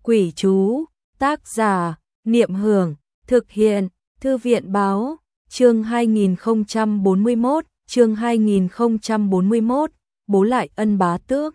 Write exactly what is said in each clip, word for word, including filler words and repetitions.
Quỷ chú, tác giả, Niệm Hưởng, thực hiện, Thư viện báo, chương hai nghìn không trăm bốn mươi mốt, chương hai nghìn không trăm bốn mươi mốt, bố lại ân bá tước.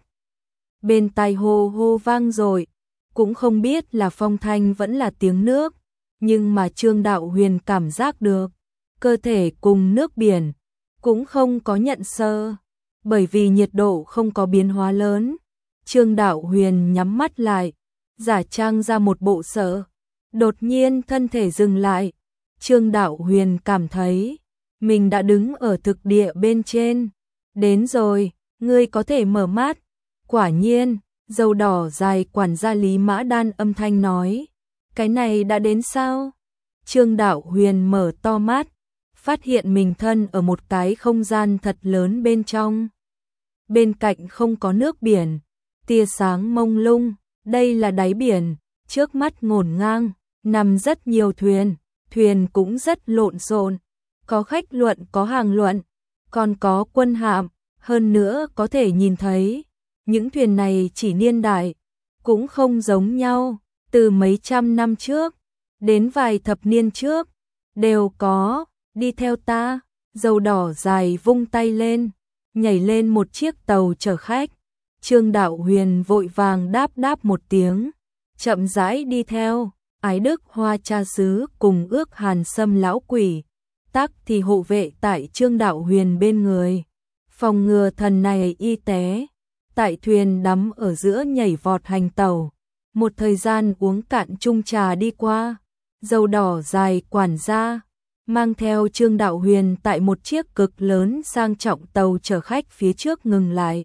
Bên tai hô hô vang rồi, cũng không biết là phong thanh vẫn là tiếng nước, nhưng mà Trương Đạo Huyền cảm giác được, cơ thể cùng nước biển, cũng không có nhận sơ, bởi vì nhiệt độ không có biến hóa lớn. Trương Đạo Huyền nhắm mắt lại, giả trang ra một bộ sợ, đột nhiên thân thể dừng lại. Trương Đạo Huyền cảm thấy mình đã đứng ở thực địa bên trên. Đến rồi, ngươi có thể mở mắt. Quả nhiên, dâu đỏ dài quản gia Lý Mã Đan âm thanh nói, cái này đã đến sao? Trương Đạo Huyền mở to mắt, phát hiện mình thân ở một cái không gian thật lớn bên trong. Bên cạnh không có nước biển, tia sáng mông lung, đây là đáy biển, trước mắt ngổn ngang, nằm rất nhiều thuyền, thuyền cũng rất lộn xộn, có khách luận có hàng luận, còn có quân hạm, hơn nữa có thể nhìn thấy, những thuyền này chỉ niên đại, cũng không giống nhau, từ mấy trăm năm trước, đến vài thập niên trước, đều có, đi theo ta, dâu đỏ dài vung tay lên, nhảy lên một chiếc tàu chở khách. Trương Đạo Huyền vội vàng đáp đáp một tiếng, chậm rãi đi theo. Ái Đức Hoa cha xứ cùng Ước Hàn Sâm lão quỷ, tắc thì hộ vệ tại Trương Đạo Huyền bên người, phòng ngừa thần này y tế. Tại thuyền đắm ở giữa nhảy vọt hành tàu, một thời gian uống cạn chung trà đi qua, dâu đỏ dài quản gia mang theo Trương Đạo Huyền tại một chiếc cực lớn sang trọng tàu chở khách phía trước ngừng lại.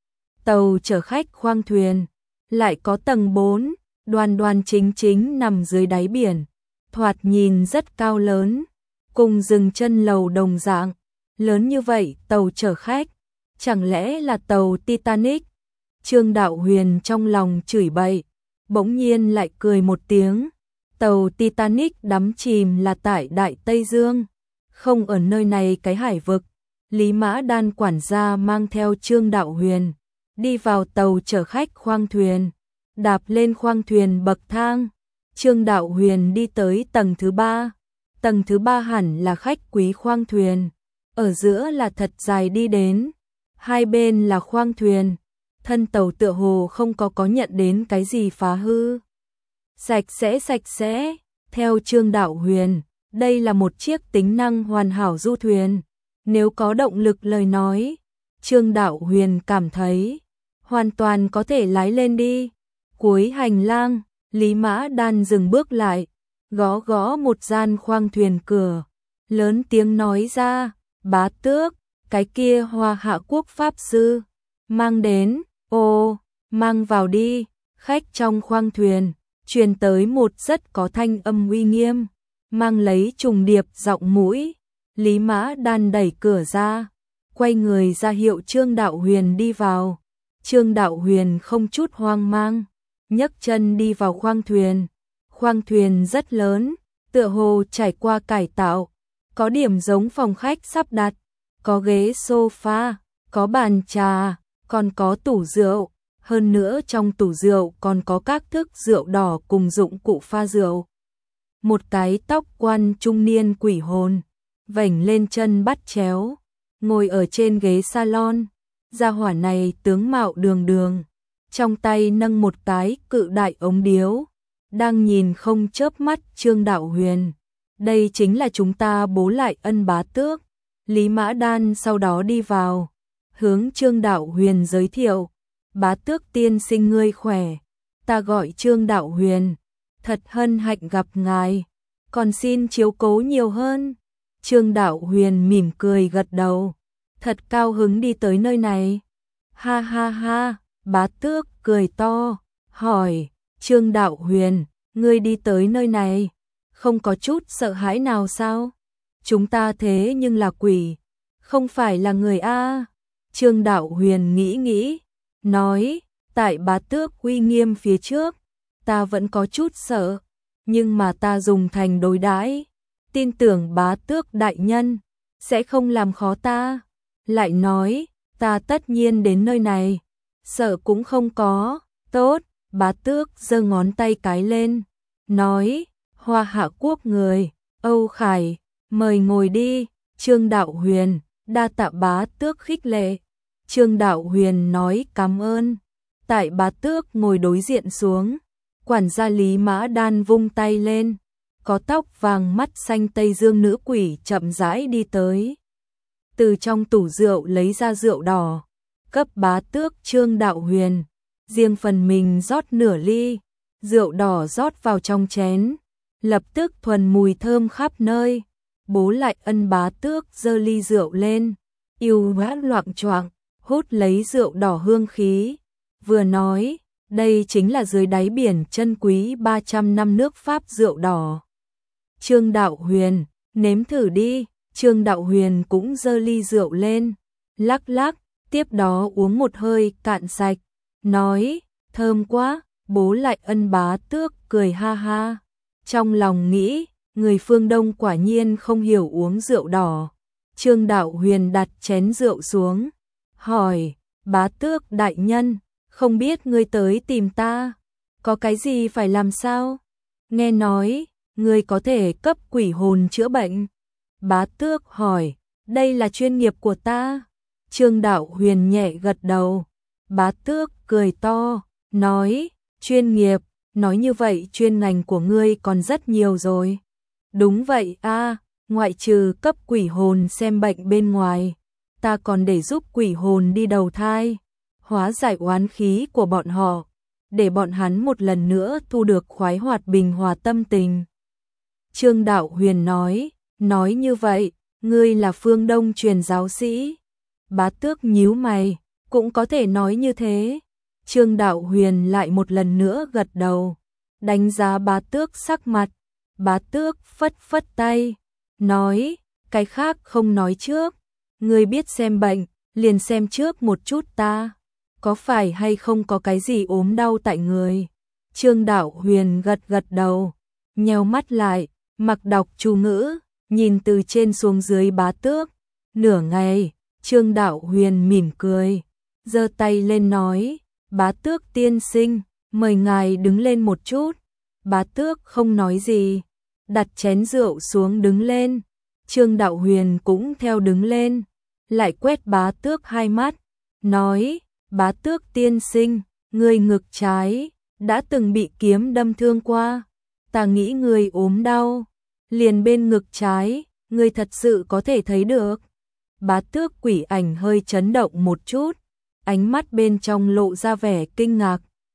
Tàu chở khách khoang thuyền, lại có tầng bốn, đoan đoan chính chính nằm dưới đáy biển, thoạt nhìn rất cao lớn, cùng dừng chân lầu đồng dạng, lớn như vậy tàu chở khách, chẳng lẽ là tàu Titanic? Trương Đạo Huyền trong lòng chửi bậy, bỗng nhiên lại cười một tiếng, tàu Titanic đắm chìm là tại Đại Tây Dương, không ở nơi này cái hải vực. Lý Mã Đan quản gia mang theo Trương Đạo Huyền, đi vào tàu chở khách khoang thuyền, đạp lên khoang thuyền bậc thang. Trương Đạo Huyền đi tới tầng thứ ba, tầng thứ ba hẳn là khách quý khoang thuyền, ở giữa là thật dài đi đến, hai bên là khoang thuyền, thân tàu tựa hồ không có có nhận đến cái gì phá hư. Sạch sẽ sạch sẽ, theo Trương Đạo Huyền, đây là một chiếc tính năng hoàn hảo du thuyền, nếu có động lực lời nói, Trương Đạo Huyền cảm thấy hoàn toàn có thể lái lên đi. Cuối hành lang, Lý Mã Đan dừng bước lại, gõ gõ một gian khoang thuyền cửa, lớn tiếng nói ra, bá tước, cái kia Hoa Hạ Quốc Pháp Sư, mang đến, ô, mang vào đi. Khách trong khoang thuyền, truyền tới một rất có thanh âm uy nghiêm, mang lấy trùng điệp giọng mũi. Lý Mã Đan đẩy cửa ra, quay người ra hiệu Trương Đạo Huyền đi vào. Trương Đạo Huyền không chút hoang mang, nhấc chân đi vào khoang thuyền. Khoang thuyền rất lớn, tựa hồ trải qua cải tạo, có điểm giống phòng khách sắp đặt, có ghế sofa, có bàn trà, còn có tủ rượu, hơn nữa trong tủ rượu còn có các thức rượu đỏ cùng dụng cụ pha rượu. Một cái tóc quan trung niên quỷ hồn, vểnh lên chân bắt chéo, ngồi ở trên ghế salon. Gia hỏa này tướng mạo đường đường, trong tay nâng một cái cự đại ống điếu, đang nhìn không chớp mắt Trương Đạo Huyền. Đây chính là chúng ta bố lại ân bá tước. Lý Mã Đan sau đó đi vào, hướng Trương Đạo Huyền giới thiệu, bá tước tiên sinh ngươi khỏe, ta gọi Trương Đạo Huyền, thật hân hạnh gặp ngài, còn xin chiếu cố nhiều hơn. Trương Đạo Huyền mỉm cười gật đầu, thật cao hứng đi tới nơi này. Ha ha ha, bá tước cười to, hỏi, Trương Đạo Huyền, ngươi đi tới nơi này, không có chút sợ hãi nào sao? Chúng ta thế nhưng là quỷ, không phải là người a. Trương Đạo Huyền nghĩ nghĩ, nói, tại bá tước uy nghiêm phía trước, ta vẫn có chút sợ, nhưng mà ta dùng thành đối đãi, tin tưởng bá tước đại nhân sẽ không làm khó ta. Lại nói, ta tất nhiên đến nơi này, sợ cũng không có. Tốt, Bá Tước giơ ngón tay cái lên, nói, Hoa Hạ quốc người, Âu Khải, mời ngồi đi. Trương Đạo Huyền, đa tạ Bá Tước khích lệ. Trương Đạo Huyền nói cảm ơn. Tại Bá Tước ngồi đối diện xuống, quản gia Lý Mã Đan vung tay lên, có tóc vàng mắt xanh Tây Dương nữ quỷ chậm rãi đi tới. Từ trong tủ rượu lấy ra rượu đỏ, cấp Bá Tước. Trương Đạo Huyền riêng phần mình rót nửa ly, rượu đỏ rót vào trong chén, lập tức thuần mùi thơm khắp nơi. Bố Lại Ân Bá Tước giơ ly rượu lên, yêu hóa loạng choạng, hút lấy rượu đỏ hương khí, vừa nói, đây chính là dưới đáy biển chân quý ba trăm năm nước Pháp rượu đỏ. Trương Đạo Huyền, nếm thử đi. Trương Đạo Huyền cũng giơ ly rượu lên, lắc lắc, tiếp đó uống một hơi cạn sạch, nói, thơm quá. Bố Lại Ân Bá Tước cười ha ha, trong lòng nghĩ, người phương Đông quả nhiên không hiểu uống rượu đỏ. Trương Đạo Huyền đặt chén rượu xuống, hỏi, Bá Tước đại nhân, không biết ngươi tới tìm ta, có cái gì phải làm sao? Nghe nói, ngươi có thể cấp quỷ hồn chữa bệnh. Bá Tước hỏi, đây là chuyên nghiệp của ta. Trương Đạo Huyền nhẹ gật đầu. Bá Tước cười to, nói, chuyên nghiệp, nói như vậy chuyên ngành của ngươi còn rất nhiều rồi. Đúng vậy a, ngoại trừ cấp quỷ hồn xem bệnh bên ngoài, ta còn để giúp quỷ hồn đi đầu thai, hóa giải oán khí của bọn họ, để bọn hắn một lần nữa thu được khoái hoạt bình hòa tâm tình. Trương Đạo Huyền nói, nói như vậy, ngươi là phương Đông truyền giáo sĩ. Bá Tước nhíu mày, cũng có thể nói như thế. Trương Đạo Huyền lại một lần nữa gật đầu, đánh giá Bá Tước sắc mặt. Bá Tước phất phất tay, nói, cái khác không nói trước, ngươi biết xem bệnh, liền xem trước một chút ta, có phải hay không có cái gì ốm đau tại người. Trương Đạo Huyền gật gật đầu, nheo mắt lại, mặc đọc chú ngữ, nhìn từ trên xuống dưới Bá Tước. Nửa ngày, Trương Đạo Huyền mỉm cười, giơ tay lên nói, Bá Tước tiên sinh, mời ngài đứng lên một chút. Bá Tước không nói gì, đặt chén rượu xuống đứng lên. Trương Đạo Huyền cũng theo đứng lên, lại quét Bá Tước hai mắt, nói, Bá Tước tiên sinh, người ngực trái đã từng bị kiếm đâm thương qua, ta nghĩ người ốm đau, liền bên ngực trái, người thật sự có thể thấy được. Bá Tước quỷ ảnh hơi chấn động một chút, ánh mắt bên trong lộ ra vẻ kinh ngạc.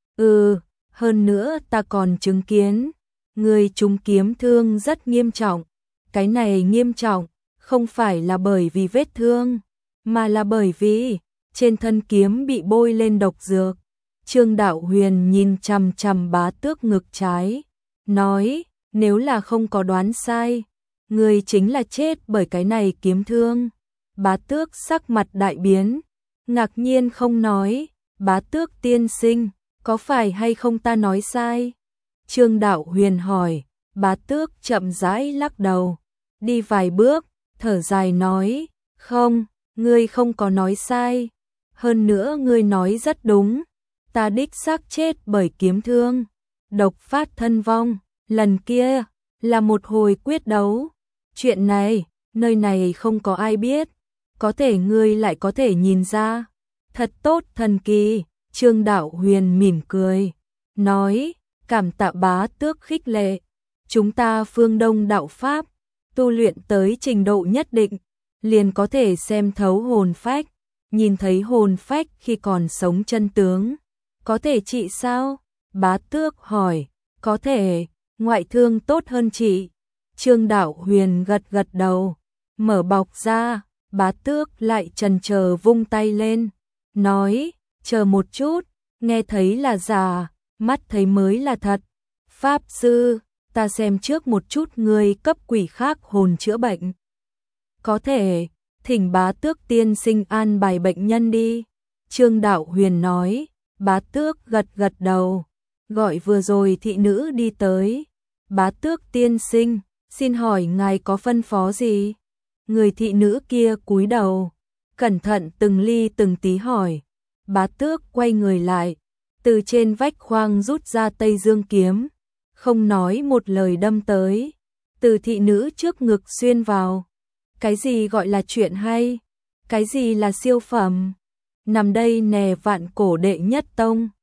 Ừ, hơn nữa ta còn chứng kiến, người trúng kiếm thương rất nghiêm trọng. Cái này nghiêm trọng, không phải là bởi vì vết thương, mà là bởi vì trên thân kiếm bị bôi lên độc dược. Trương Đạo Huyền nhìn chằm chằm Bá Tước ngực trái, nói, nếu là không có đoán sai, người chính là chết bởi cái này kiếm thương. Bá Tước sắc mặt đại biến, ngạc nhiên không nói, Bá Tước tiên sinh, có phải hay không ta nói sai? Trương Đạo Huyền hỏi. Bá Tước chậm rãi lắc đầu, đi vài bước, thở dài nói, không, ngươi không có nói sai, hơn nữa ngươi nói rất đúng, ta đích xác chết bởi kiếm thương, độc phát thân vong, lần kia là một hồi quyết đấu, chuyện này, nơi này không có ai biết, có thể ngươi lại có thể nhìn ra, thật tốt thần kỳ. Trương Đạo Huyền mỉm cười, nói, cảm tạ Bá Tước khích lệ. Chúng ta phương Đông đạo Pháp, tu luyện tới trình độ nhất định, liền có thể xem thấu hồn phách, nhìn thấy hồn phách khi còn sống chân tướng. Có thể trị sao? Bá Tước hỏi, có thể, ngoại thương tốt hơn trị. Trương Đạo Huyền gật gật đầu, mở bọc ra, Bá Tước lại chần chờ vung tay lên, nói, chờ một chút, nghe thấy là giả, mắt thấy mới là thật. Pháp sư, ta xem trước một chút người cấp quỷ khác hồn chữa bệnh. Có thể, thỉnh Bá Tước tiên sinh an bài bệnh nhân đi. Trương Đạo Huyền nói. Bá Tước gật gật đầu, gọi vừa rồi thị nữ đi tới. Bá Tước tiên sinh, xin hỏi ngài có phân phó gì? Người thị nữ kia cúi đầu, cẩn thận từng ly từng tí hỏi. Bá Tước quay người lại, từ trên vách khoang rút ra Tây Dương kiếm, không nói một lời đâm tới. Từ thị nữ trước ngực xuyên vào. Cái gì gọi là chuyện hay? Cái gì là siêu phẩm? Nằm đây nè, vạn cổ đệ nhất tông.